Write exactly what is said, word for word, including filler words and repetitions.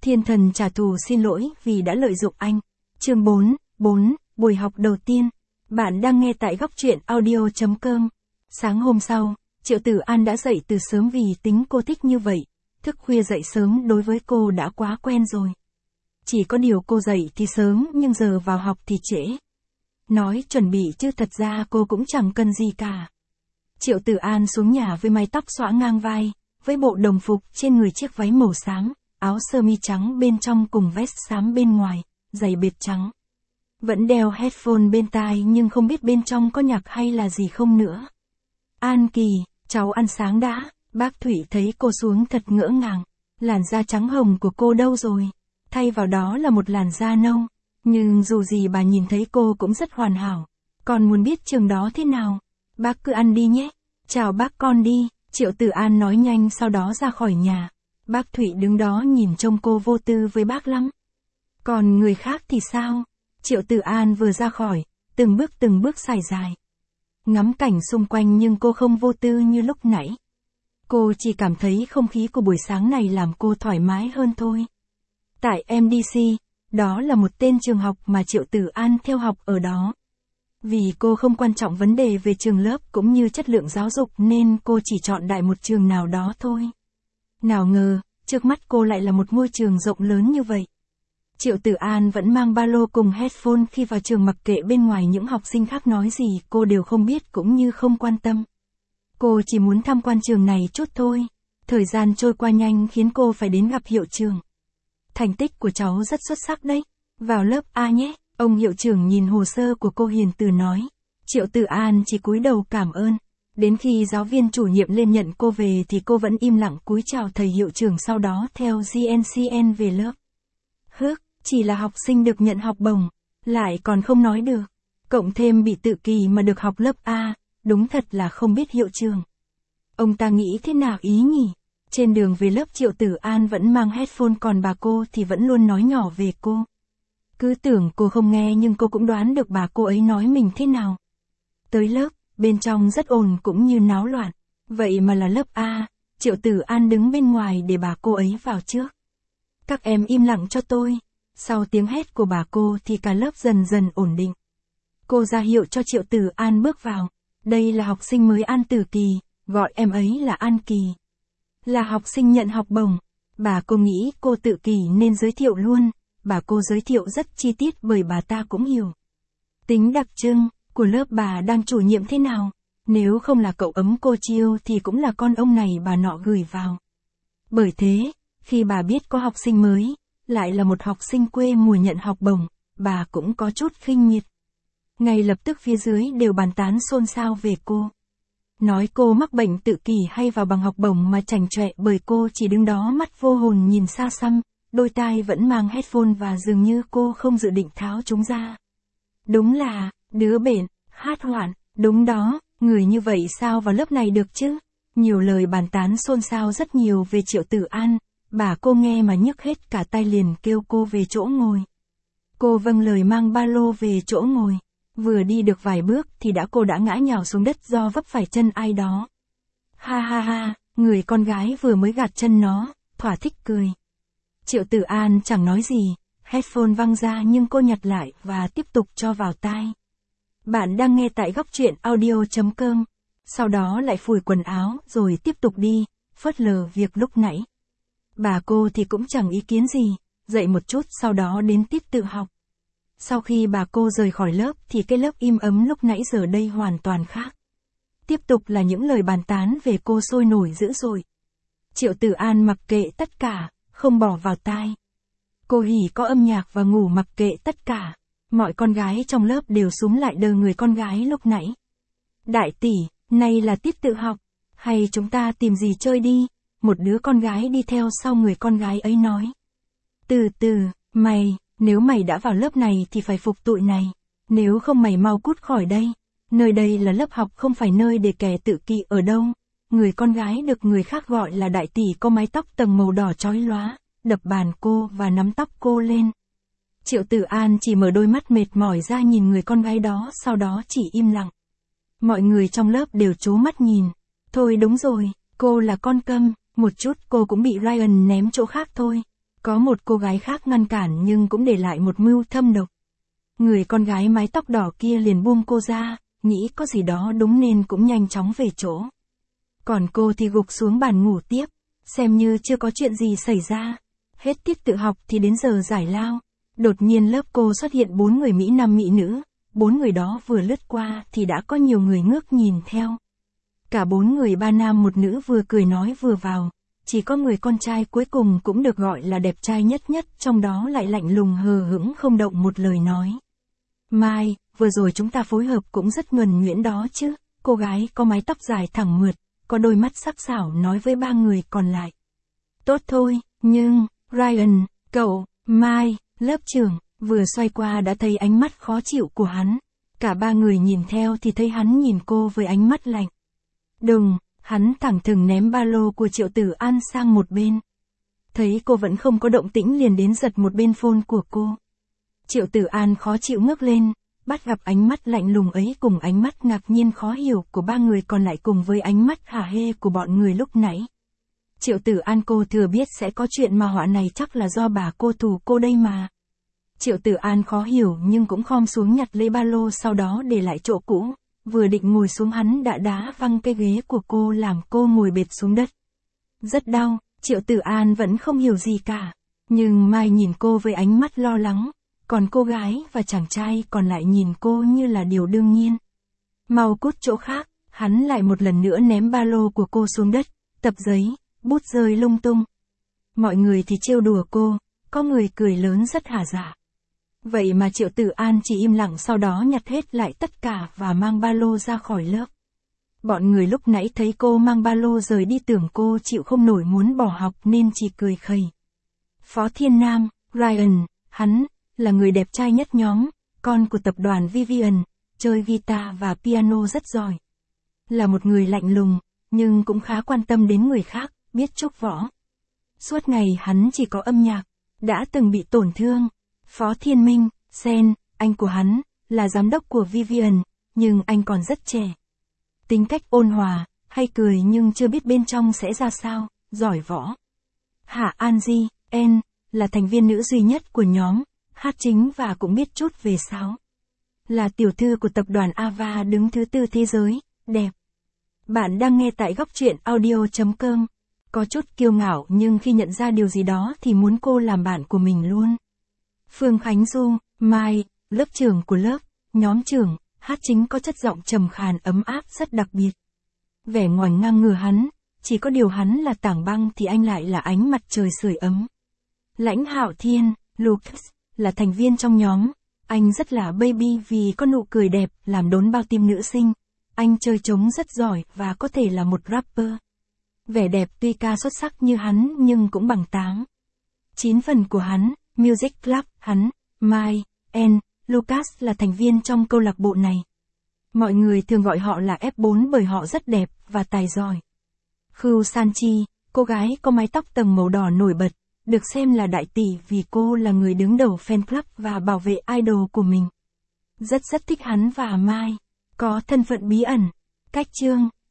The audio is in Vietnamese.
Thiên thần trả thù xin lỗi vì đã lợi dụng anh. Chương bốn, bốn, buổi học đầu tiên. Bạn đang nghe tại góc truyện audio chấm com. Sáng hôm sau, Triệu Tử An đã dậy từ sớm vì tính cô thích như vậy. Thức khuya dậy sớm đối với cô đã quá quen rồi. Chỉ có điều cô dậy thì sớm nhưng giờ vào học thì trễ. Nói chuẩn bị chứ thật ra cô cũng chẳng cần gì cả. Triệu Tử An xuống nhà với mái tóc xõa ngang vai, với bộ đồng phục trên người chiếc váy màu xám, áo sơ mi trắng bên trong cùng vest xám bên ngoài, giày bệt trắng. Vẫn đeo headphone bên tai nhưng không biết bên trong có nhạc hay là gì không nữa. An Kỳ, cháu ăn sáng đã, bác Thủy thấy cô xuống thật ngỡ ngàng. Làn da trắng hồng của cô đâu rồi? Thay vào đó là một làn da nâu. Nhưng dù gì bà nhìn thấy cô cũng rất hoàn hảo. Còn muốn biết trường đó thế nào? Bác cứ ăn đi nhé. Chào bác, con đi. Triệu Tử An nói nhanh sau đó ra khỏi nhà. Bác Thụy đứng đó nhìn trông cô vô tư với bác lắm. Còn người khác thì sao? Triệu Tử An vừa ra khỏi, từng bước từng bước xài dài. Ngắm cảnh xung quanh nhưng cô không vô tư như lúc nãy. Cô chỉ cảm thấy không khí của buổi sáng này làm cô thoải mái hơn thôi. Tại em đê xê, đó là một tên trường học mà Triệu Tử An theo học ở đó. Vì cô không quan trọng vấn đề về trường lớp cũng như chất lượng giáo dục nên cô chỉ chọn đại một trường nào đó thôi. Nào ngờ, trước mắt cô lại là một ngôi trường rộng lớn như vậy. Triệu Tử An vẫn mang ba lô cùng headphone khi vào trường, mặc kệ bên ngoài những học sinh khác nói gì cô đều không biết cũng như không quan tâm. Cô chỉ muốn tham quan trường này chút thôi. Thời gian trôi qua nhanh khiến cô phải đến gặp hiệu trưởng. Thành tích của cháu rất xuất sắc đấy. Vào lớp A nhé. Ông hiệu trưởng nhìn hồ sơ của cô hiền từ nói. Triệu Tử An chỉ cúi đầu cảm ơn. Đến khi giáo viên chủ nhiệm lên nhận cô về thì cô vẫn im lặng cúi chào thầy hiệu trưởng, sau đó theo giê en xê en về lớp. Hước, chỉ là học sinh được nhận học bổng, lại còn không nói được. Cộng thêm bị tự kỳ mà được học lớp A, đúng thật là không biết hiệu trưởng. Ông ta nghĩ thế nào ý nhỉ? Trên đường về lớp Triệu Tử An vẫn mang headphone, còn bà cô thì vẫn luôn nói nhỏ về cô. Cứ tưởng cô không nghe nhưng cô cũng đoán được bà cô ấy nói mình thế nào. Tới lớp, bên trong rất ồn cũng như náo loạn. Vậy mà là lớp A, Triệu Tử An đứng bên ngoài để bà cô ấy vào trước. Các em im lặng cho tôi. Sau tiếng hét của bà cô thì cả lớp dần dần ổn định. Cô ra hiệu cho Triệu Tử An bước vào. Đây là học sinh mới An Tử Kỳ, gọi em ấy là An Kỳ. Là học sinh nhận học bổng. Bà cô nghĩ cô tự kỷ nên giới thiệu luôn. Bà cô giới thiệu rất chi tiết bởi bà ta cũng hiểu tính đặc trưng của lớp bà đang chủ nhiệm thế nào. Nếu không là cậu ấm cô Chiêu thì cũng là con ông này bà nọ gửi vào. Bởi thế, khi bà biết có học sinh mới, lại là một học sinh quê mùa nhận học bổng, bà cũng có chút khinh miệt. Ngay lập tức phía dưới đều bàn tán xôn xao về cô. Nói cô mắc bệnh tự kỷ hay vào bằng học bổng mà chảnh chọe, bởi cô chỉ đứng đó mắt vô hồn nhìn xa xăm, đôi tai vẫn mang headphone và dường như cô không dự định tháo chúng ra. Đúng là, đứa bện, hát hoạn, đúng đó, người như vậy sao vào lớp này được chứ? Nhiều lời bàn tán xôn xao rất nhiều về Triệu Tử An, bà cô nghe mà nhức hết cả tai liền kêu cô về chỗ ngồi. Cô vâng lời mang ba lô về chỗ ngồi. Vừa đi được vài bước thì đã cô đã ngã nhào xuống đất do vấp phải chân ai đó. Ha ha ha, người con gái vừa mới gạt chân nó, thỏa thích cười. Triệu Tử An chẳng nói gì, headphone văng ra nhưng cô nhặt lại và tiếp tục cho vào tai. Bạn đang nghe tại góc truyện audio chấm com. Sau đó lại phủi quần áo rồi tiếp tục đi, phớt lờ việc lúc nãy. Bà cô thì cũng chẳng ý kiến gì, dậy một chút sau đó đến tiết tự học. Sau khi bà cô rời khỏi lớp thì cái lớp im ấm lúc nãy giờ đây hoàn toàn khác. Tiếp tục là những lời bàn tán về cô sôi nổi dữ dội. Triệu Tử An mặc kệ tất cả, không bỏ vào tai. Cô hỉ có âm nhạc và ngủ mặc kệ tất cả. Mọi con gái trong lớp đều súm lại đờ người con gái lúc nãy. Đại tỷ, nay là tiết tự học, hay chúng ta tìm gì chơi đi? Một đứa con gái đi theo sau người con gái ấy nói. Từ từ, mày, nếu mày đã vào lớp này thì phải phục tụi này. Nếu không mày mau cút khỏi đây. Nơi đây là lớp học không phải nơi để kẻ tự kỷ ở đâu. Người con gái được người khác gọi là đại tỷ có mái tóc tầng màu đỏ chói lóa, đập bàn cô và nắm tóc cô lên. Triệu Tử An chỉ mở đôi mắt mệt mỏi ra nhìn người con gái đó, sau đó chỉ im lặng. Mọi người trong lớp đều trố mắt nhìn. Thôi đúng rồi, cô là con câm, một chút cô cũng bị Ryan ném chỗ khác thôi. Có một cô gái khác ngăn cản nhưng cũng để lại một mưu thâm độc. Người con gái mái tóc đỏ kia liền buông cô ra, nghĩ có gì đó đúng nên cũng nhanh chóng về chỗ. Còn cô thì gục xuống bàn ngủ tiếp, xem như chưa có chuyện gì xảy ra. Hết tiết tự học thì đến giờ giải lao. Đột nhiên lớp cô xuất hiện bốn người Mỹ Nam Mỹ nữ, bốn người đó vừa lướt qua thì đã có nhiều người ngước nhìn theo. Cả bốn người ba nam một nữ vừa cười nói vừa vào, chỉ có người con trai cuối cùng cũng được gọi là đẹp trai nhất nhất trong đó lại lạnh lùng hờ hững không động một lời nói. Mai, vừa rồi chúng ta phối hợp cũng rất nhuần nhuyễn đó chứ, cô gái có mái tóc dài thẳng mượt, có đôi mắt sắc sảo nói với ba người còn lại. Tốt thôi, nhưng, Ryan, cậu, Mai, lớp trưởng, vừa xoay qua đã thấy ánh mắt khó chịu của hắn. Cả ba người nhìn theo thì thấy hắn nhìn cô với ánh mắt lạnh. Đừng, hắn thẳng thừng ném ba lô của Triệu Tử An sang một bên. Thấy cô vẫn không có động tĩnh liền đến giật một bên phone của cô. Triệu Tử An khó chịu ngước lên, bắt gặp ánh mắt lạnh lùng ấy cùng ánh mắt ngạc nhiên khó hiểu của ba người còn lại cùng với ánh mắt hả hê của bọn người lúc nãy. Triệu Tử An cô thừa biết sẽ có chuyện mà họa này chắc là do bà cô thù cô đây mà. Triệu Tử An khó hiểu nhưng cũng khom xuống nhặt lấy ba lô sau đó để lại chỗ cũ, vừa định ngồi xuống hắn đã đá văng cái ghế của cô làm cô ngồi bệt xuống đất. Rất đau, Triệu Tử An vẫn không hiểu gì cả, nhưng Mai nhìn cô với ánh mắt lo lắng, còn cô gái và chàng trai còn lại nhìn cô như là điều đương nhiên. Mau cút chỗ khác, hắn lại một lần nữa ném ba lô của cô xuống đất, tập giấy, bút rơi lung tung. Mọi người thì trêu đùa cô, có người cười lớn rất hả dạ. Vậy mà Triệu Tử An chỉ im lặng sau đó nhặt hết lại tất cả và mang ba lô ra khỏi lớp. Bọn người lúc nãy thấy cô mang ba lô rời đi tưởng cô chịu không nổi muốn bỏ học nên chỉ cười khẩy. Phó Thiên Nam, Ryan, hắn, là người đẹp trai nhất nhóm, con của tập đoàn Vivian, chơi guitar và piano rất giỏi. Là một người lạnh lùng, nhưng cũng khá quan tâm đến người khác, biết chúc võ. Suốt ngày hắn chỉ có âm nhạc, đã từng bị tổn thương. Phó Thiên Minh, Sen, anh của hắn, là giám đốc của Vivian, nhưng anh còn rất trẻ. Tính cách ôn hòa, hay cười nhưng chưa biết bên trong sẽ ra sao, giỏi võ. Hạ Anji, En, là thành viên nữ duy nhất của nhóm, hát chính và cũng biết chút về sáo. Là tiểu thư của tập đoàn Ava đứng thứ tư thế giới, đẹp. Bạn đang nghe tại góc truyện audio chấm com. Có chút kiêu ngạo nhưng khi nhận ra điều gì đó thì muốn cô làm bạn của mình luôn. Phương Khánh Du, Mai, lớp trưởng của lớp, nhóm trưởng, hát chính có chất giọng trầm khàn ấm áp rất đặc biệt. Vẻ ngoảnh ngang ngửa hắn, chỉ có điều hắn là tảng băng thì anh lại là ánh mặt trời sưởi ấm. Lãnh Hạo Thiên, Lucas, là thành viên trong nhóm, anh rất là baby vì có nụ cười đẹp làm đốn bao tim nữ sinh. Anh chơi trống rất giỏi và có thể là một rapper. Vẻ đẹp tuy ca xuất sắc như hắn nhưng cũng bằng tám. Chín phần của hắn, Music Club, hắn, Mai, En, Lucas là thành viên trong câu lạc bộ này. Mọi người thường gọi họ là ép bốn bởi họ rất đẹp và tài giỏi. Khưu Sanchi, cô gái có mái tóc tầng màu đỏ nổi bật, được xem là đại tỷ vì cô là người đứng đầu fan club và bảo vệ idol của mình. Rất rất thích hắn và Mai, có thân phận bí ẩn. Cách chương